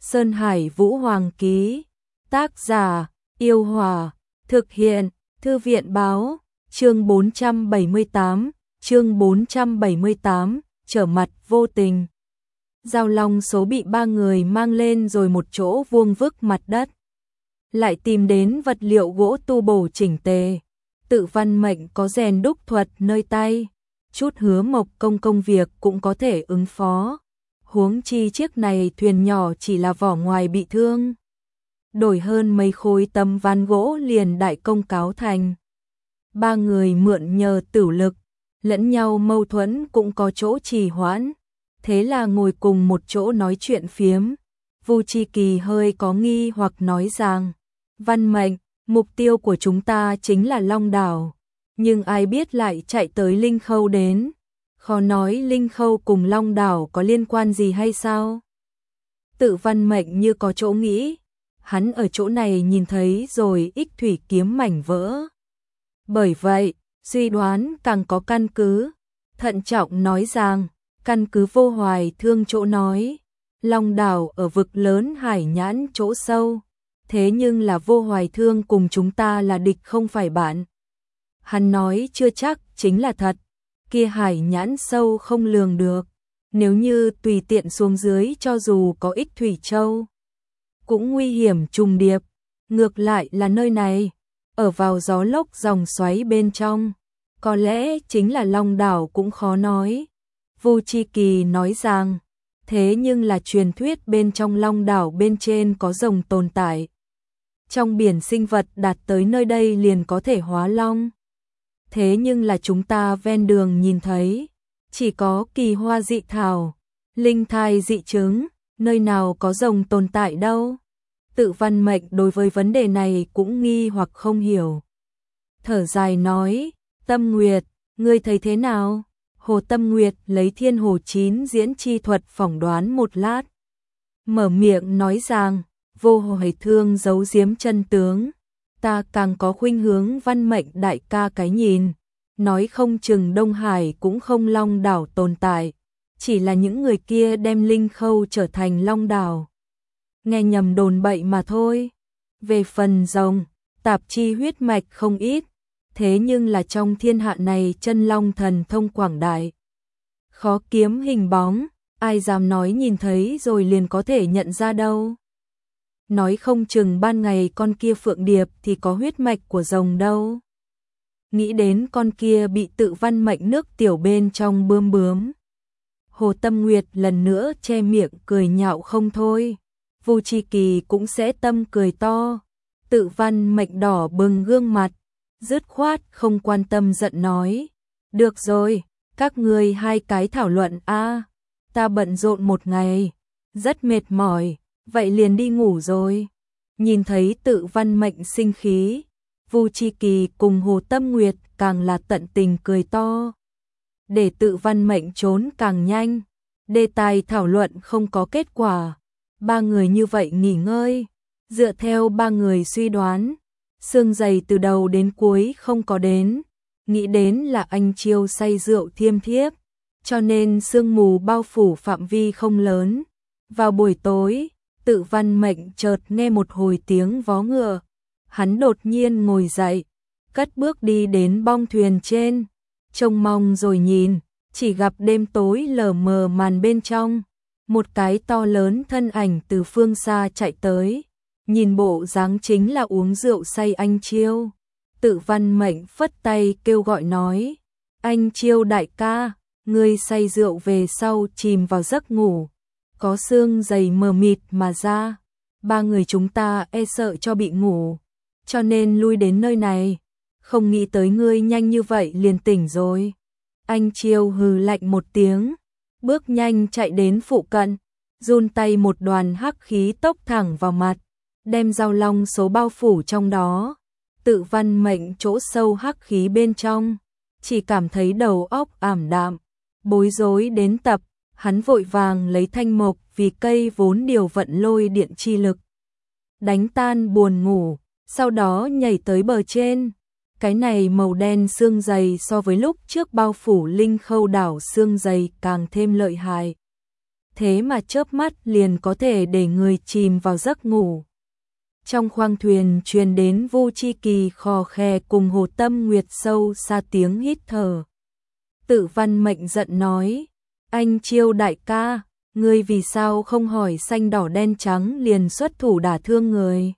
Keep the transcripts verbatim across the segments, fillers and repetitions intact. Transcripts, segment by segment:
Sơn Hải Vũ Hoàng ký. Tác giả: Yêu Hòa. Thực hiện: Thư viện báo. Chương bốn trăm bảy mươi tám, chương bốn trăm bảy mươi tám, trở mặt vô tình. Giao long số bị ba người mang lên rồi một chỗ vuông vức mặt đất. Lại tìm đến vật liệu gỗ tu bổ chỉnh tề. Tự Văn Mệnh có rèn đúc thuật nơi tay, chút Hứa Mộc công công việc cũng có thể ứng phó. Huống chi chiếc này thuyền nhỏ chỉ là vỏ ngoài bị thương. Đổi hơn mấy khối tấm ván gỗ liền đại công cáo thành. Ba người mượn nhờ tửu lực, lẫn nhau mâu thuẫn cũng có chỗ trì hoãn. Thế là ngồi cùng một chỗ nói chuyện phiếm. Vu Chi Kỳ hơi có nghi hoặc nói rằng, Văn Mệnh, mục tiêu của chúng ta chính là Long Đảo. Nhưng ai biết lại chạy tới Linh Khâu đến. Khó nói Linh Khâu cùng Long Đảo có liên quan gì hay sao? Tự Văn Mệnh như có chỗ nghĩ. Hắn ở chỗ này nhìn thấy rồi ích thủy kiếm mảnh vỡ. Bởi vậy, suy đoán càng có căn cứ. Thận trọng nói rằng, căn cứ Vô Hoài Thương chỗ nói, Long Đảo ở vực lớn Hải Nhãn chỗ sâu. Thế nhưng là Vô Hoài Thương cùng chúng ta là địch không phải bạn. Hắn nói chưa chắc chính là thật. Kia Hải Nhãn sâu không lường được. Nếu như tùy tiện xuống dưới cho dù có ích thủy châu, cũng nguy hiểm trùng điệp. Ngược lại là nơi này, ở vào gió lốc dòng xoáy bên trong, có lẽ chính là Long Đảo cũng khó nói. Vu Chi Kỳ nói rằng, thế nhưng là truyền thuyết bên trong Long Đảo bên trên có rồng tồn tại. Trong biển sinh vật đạt tới nơi đây liền có thể hóa long. Thế nhưng là chúng ta ven đường nhìn thấy, chỉ có kỳ hoa dị thảo, linh thai dị trứng, nơi nào có rồng tồn tại đâu. Tự Văn Mệnh đối với vấn đề này cũng nghi hoặc không hiểu. Thở dài nói, Tâm Nguyệt, ngươi thấy thế nào? Hồ Tâm Nguyệt lấy Thiên Hồ Chín diễn chi thuật phỏng đoán một lát. Mở miệng nói rằng, Vô Hoài Thương giấu giếm chân tướng. Ta càng có khuynh hướng Văn Mệnh đại ca cái nhìn. Nói không chừng Đông Hải cũng không Long Đảo tồn tại. Chỉ là những người kia đem Linh Khâu trở thành Long Đảo. Nghe nhầm đồn bậy mà thôi. Về phần rồng, tạp chi huyết mạch không ít. Thế nhưng là trong thiên hạ này chân long thần thông quảng đại. Khó kiếm hình bóng, ai dám nói nhìn thấy rồi liền có thể nhận ra đâu. Nói không chừng ban ngày con kia Phượng Điệp thì có huyết mạch của rồng đâu. Nghĩ đến con kia bị Tự Văn Mệnh nước tiểu bên trong bướm bướm. Hồ Tâm Nguyệt lần nữa che miệng cười nhạo không thôi. Vu Chi Kỳ cũng sẽ tâm cười to. Tự Văn Mệnh đỏ bừng gương mặt, dứt khoát không quan tâm giận nói. Được rồi, các ngươi hai cái thảo luận a, ta bận rộn một ngày, rất mệt mỏi, vậy liền đi ngủ rồi. Nhìn thấy Tự Văn Mệnh sinh khí, Vu Chi Kỳ cùng Hồ Tâm Nguyệt càng là tận tình cười to. Để Tự Văn Mệnh trốn càng nhanh, đề tài thảo luận không có kết quả. Ba người như vậy nghỉ ngơi, dựa theo ba người suy đoán, xương dày từ đầu đến cuối không có đến, nghĩ đến là anh Chiêu say rượu thiêm thiếp, cho nên sương mù bao phủ phạm vi không lớn. Vào buổi tối, Tự Văn Mệnh chợt nghe một hồi tiếng vó ngựa, hắn đột nhiên ngồi dậy, cất bước đi đến bong thuyền trên, trông mong rồi nhìn, chỉ gặp đêm tối lờ mờ màn bên trong. Một cái to lớn thân ảnh từ phương xa chạy tới, nhìn bộ dáng chính là uống rượu say anh Chiêu. Tự Văn Mệnh phất tay kêu gọi nói, anh Chiêu đại ca, ngươi say rượu về sau chìm vào giấc ngủ, có xương dày mờ mịt mà ra, ba người chúng ta e sợ cho bị ngủ, cho nên lui đến nơi này, không nghĩ tới ngươi nhanh như vậy liền tỉnh rồi. Anh Chiêu hừ lạnh một tiếng, bước nhanh chạy đến phụ cận, run tay một đoàn hắc khí tốc thẳng vào mặt, đem giao long số bao phủ trong đó. Tự Văn Mệnh chỗ sâu hắc khí bên trong, chỉ cảm thấy đầu óc ảm đạm, bối rối đến tập, hắn vội vàng lấy thanh mộc vì cây vốn điều vận lôi điện chi lực, đánh tan buồn ngủ, sau đó nhảy tới bờ trên. Cái này màu đen xương dày so với lúc trước bao phủ Linh Khâu đảo xương dày càng thêm lợi hại. thế mà chớp mắt liền có thể để người chìm vào giấc ngủ. Trong khoang thuyền truyền đến Vu Chi Kỳ khò khè cùng Hồ Tâm Nguyệt sâu xa tiếng hít thở. Tự Văn Mệnh giận nói, anh Chiêu đại ca, ngươi vì sao không hỏi xanh đỏ đen trắng liền xuất thủ đả thương người.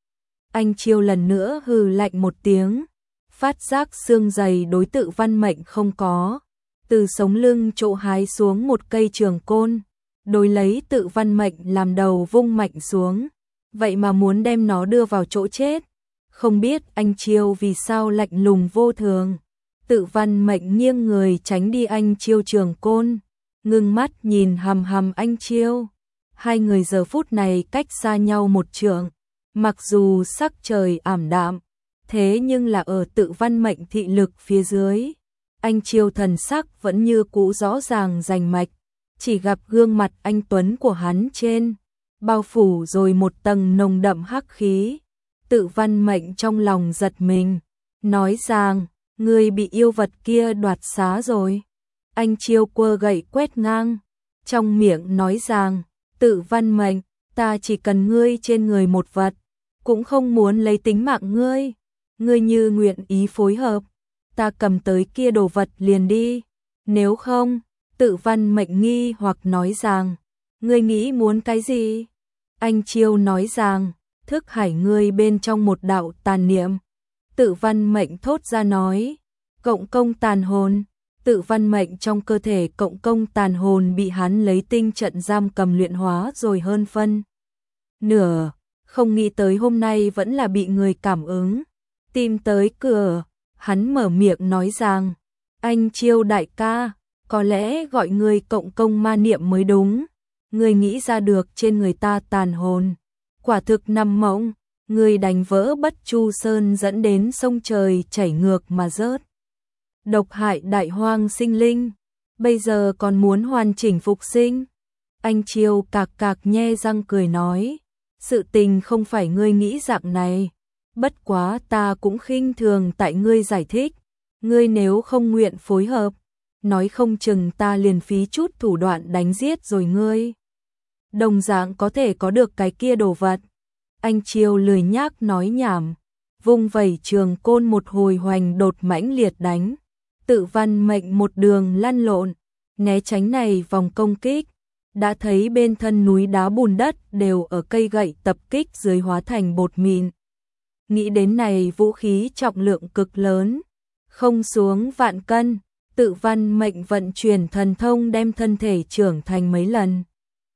Anh Chiêu lần nữa hừ lạnh một tiếng, phát giác xương dày đối Tự Văn Mệnh không có, từ sống lưng chỗ hái xuống một cây trường côn, đối lấy Tự Văn Mệnh làm đầu vung mạnh xuống, vậy mà muốn đem nó đưa vào chỗ chết. Không biết anh Chiêu vì sao lạnh lùng vô thường. Tự Văn Mệnh nghiêng người tránh đi anh Chiêu trường côn, ngưng mắt nhìn hằm hằm anh Chiêu. Hai người giờ phút này cách xa nhau một trượng, mặc dù sắc trời ảm đạm, thế nhưng là ở Tự Văn Mệnh thị lực phía dưới, anh Chiêu thần sắc vẫn như cũ rõ ràng rành mạch, chỉ gặp gương mặt anh tuấn của hắn trên bao phủ rồi một tầng nồng đậm hắc khí. Tự Văn Mệnh trong lòng giật mình, nói rằng, ngươi bị yêu vật kia đoạt xá rồi. Anh Chiêu quơ gậy quét ngang, trong miệng nói rằng, Tự Văn Mệnh, ta chỉ cần ngươi trên người một vật, cũng không muốn lấy tính mạng ngươi. Ngươi như nguyện ý phối hợp, ta cầm tới kia đồ vật liền đi. Nếu không, Tự Văn Mệnh nghi hoặc nói rằng, ngươi nghĩ muốn cái gì? Anh Chiêu nói rằng, thức hải ngươi bên trong một đạo tàn niệm. Tự Văn Mệnh thốt ra nói, cộng công tàn hồn. Tự Văn Mệnh trong cơ thể cộng công tàn hồn bị hắn lấy tinh trận giam cầm luyện hóa rồi hơn phân nửa, không nghĩ tới hôm nay vẫn là bị người cảm ứng, tìm tới cửa. Hắn mở miệng nói rằng, anh Chiêu đại ca, có lẽ gọi người cộng công ma niệm mới đúng. Người nghĩ ra được trên người ta tàn hồn, quả thực nằm mộng. Người đánh vỡ Bất Chu Sơn dẫn đến sông trời chảy ngược mà rớt, độc hại đại hoang sinh linh, bây giờ còn muốn hoàn chỉnh phục sinh. Anh Chiêu cạc cạc nhe răng cười nói, sự tình không phải ngươi nghĩ dạng này, bất quá ta cũng khinh thường tại ngươi giải thích, ngươi nếu không nguyện phối hợp, nói không chừng ta liền phí chút thủ đoạn đánh giết rồi ngươi đồng dạng có thể có được cái kia đồ vật. Anh Chiêu lười nhác nói nhảm, vung vẩy trường côn một hồi hoành đột mãnh liệt đánh. Tự Văn Mệnh một đường lăn lộn, né tránh này vòng công kích, đã thấy bên thân núi đá bùn đất đều ở cây gậy tập kích dưới hóa thành bột mịn. Nghĩ đến này vũ khí trọng lượng cực lớn, không xuống vạn cân, Tự Văn Mệnh vận chuyển thần thông đem thân thể trưởng thành mấy lần,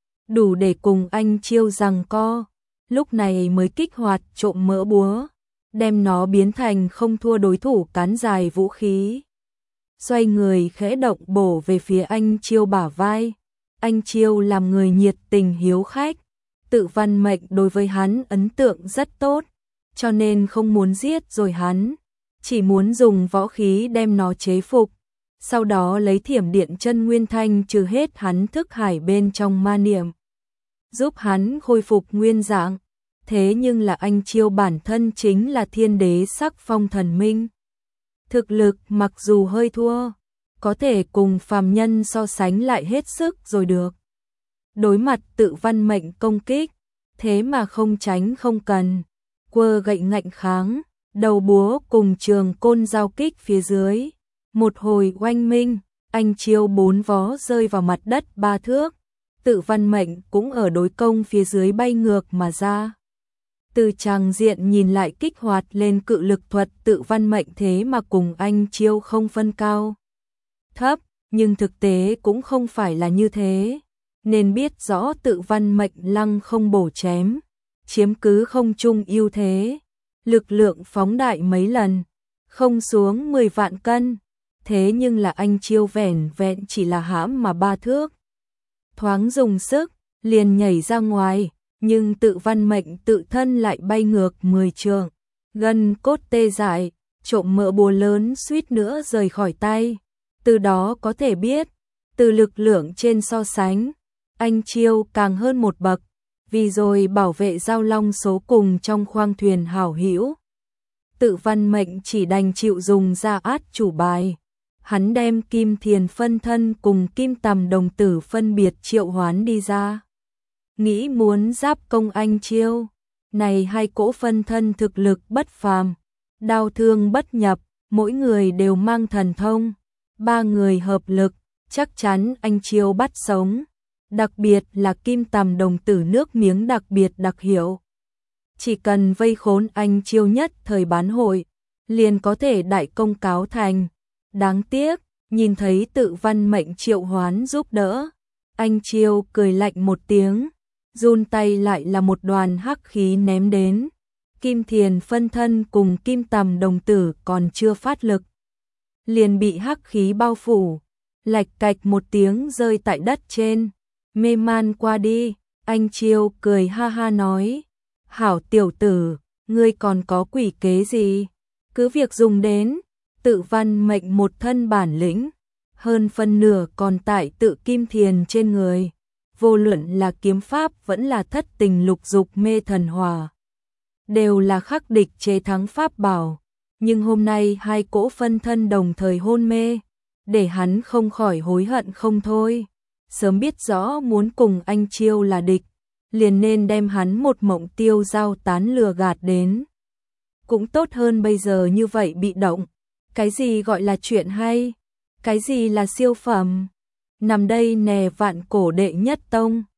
đủ để cùng anh Chiêu giằng co. Lúc này mới kích hoạt trộm mỡ búa, đem nó biến thành không thua đối thủ cán dài vũ khí. Xoay người khẽ động bổ về phía anh Chiêu bả vai. Anh Chiêu làm người nhiệt tình hiếu khách, Tự Văn Mệnh đối với hắn ấn tượng rất tốt, cho nên không muốn giết rồi hắn, chỉ muốn dùng võ khí đem nó chế phục, sau đó lấy thiểm điện chân nguyên thanh trừ hết hắn thức hải bên trong ma niệm, giúp hắn khôi phục nguyên dạng. Thế nhưng là anh Chiêu bản thân chính là thiên đế sắc phong thần minh, thực lực mặc dù hơi thua, có thể cùng phàm nhân so sánh lại hết sức rồi được. Đối mặt Tự Văn Mệnh công kích, thế mà không tránh không cần, quơ gậy ngạnh kháng, đầu búa cùng trường côn giao kích phía dưới, một hồi oanh minh, anh Chiêu bốn vó rơi vào mặt đất ba thước. Tự Văn Mệnh cũng ở đối công phía dưới bay ngược mà ra. Từ tràng diện nhìn lại kích hoạt lên cự lực thuật Tự Văn Mệnh thế mà cùng anh Chiêu không phân cao thấp, nhưng thực tế cũng không phải là như thế. Nên biết rõ Tự Văn Mệnh lăng không bổ chém, chiếm cứ không trung ưu thế, lực lượng phóng đại mấy lần, không xuống mười vạn cân. Thế nhưng là anh Chiêu vẻn vẹn chỉ là hãm mà ba thước, thoáng dùng sức, liền nhảy ra ngoài, nhưng Tự Văn Mệnh tự thân lại bay ngược mười trượng, gân cốt tê dại, trộm mỡ búa lớn suýt nữa rời khỏi tay. Từ đó có thể biết, từ lực lượng trên so sánh, anh Chiêu càng hơn một bậc, vì rồi bảo vệ giao long số cùng trong khoang thuyền hảo hữu. Tự Văn Mệnh chỉ đành chịu dùng ra át chủ bài, hắn đem Kim Thiền phân thân cùng Kim Tầm đồng tử phân biệt triệu hoán đi ra. Nghĩ muốn giáp công Anh Chiêu, này hai cỗ phân thân thực lực bất phàm, đao thương bất nhập, mỗi người đều mang thần thông, ba người hợp lực, chắc chắn Anh Chiêu bắt sống. Đặc biệt là Kim Tầm đồng tử nước miếng đặc biệt đặc hiệu. Chỉ cần vây khốn Anh Chiêu nhất thời bán hội, liền có thể đại công cáo thành. Đáng tiếc, nhìn thấy Tự Văn mệnh triệu hoán giúp đỡ, Anh Chiêu cười lạnh một tiếng, run tay lại là một đoàn hắc khí ném đến. Kim Thiền phân thân cùng Kim Tầm đồng tử còn chưa phát lực, liền bị hắc khí bao phủ, lạch cạch một tiếng rơi tại đất trên, mê man qua đi. Anh Chiêu cười ha ha nói, hảo tiểu tử, ngươi còn có quỷ kế gì, cứ việc dùng đến. Tự Văn mệnh một thân bản lĩnh, hơn phân nửa còn tại Tự Kim Thiền trên người, vô luận là kiếm pháp vẫn là thất tình lục dục mê thần hỏa, đều là khắc địch chế thắng pháp bảo, nhưng hôm nay hai cỗ phân thân đồng thời hôn mê, để hắn không khỏi hối hận không thôi. Sớm biết rõ muốn cùng Anh Chiêu là địch, liền nên đem hắn một mộng tiêu giao tán lừa gạt đến. Cũng tốt hơn bây giờ như vậy bị động. Cái gì gọi là chuyện hay? Cái gì là siêu phẩm? Nằm đây nè vạn cổ đệ nhất tông.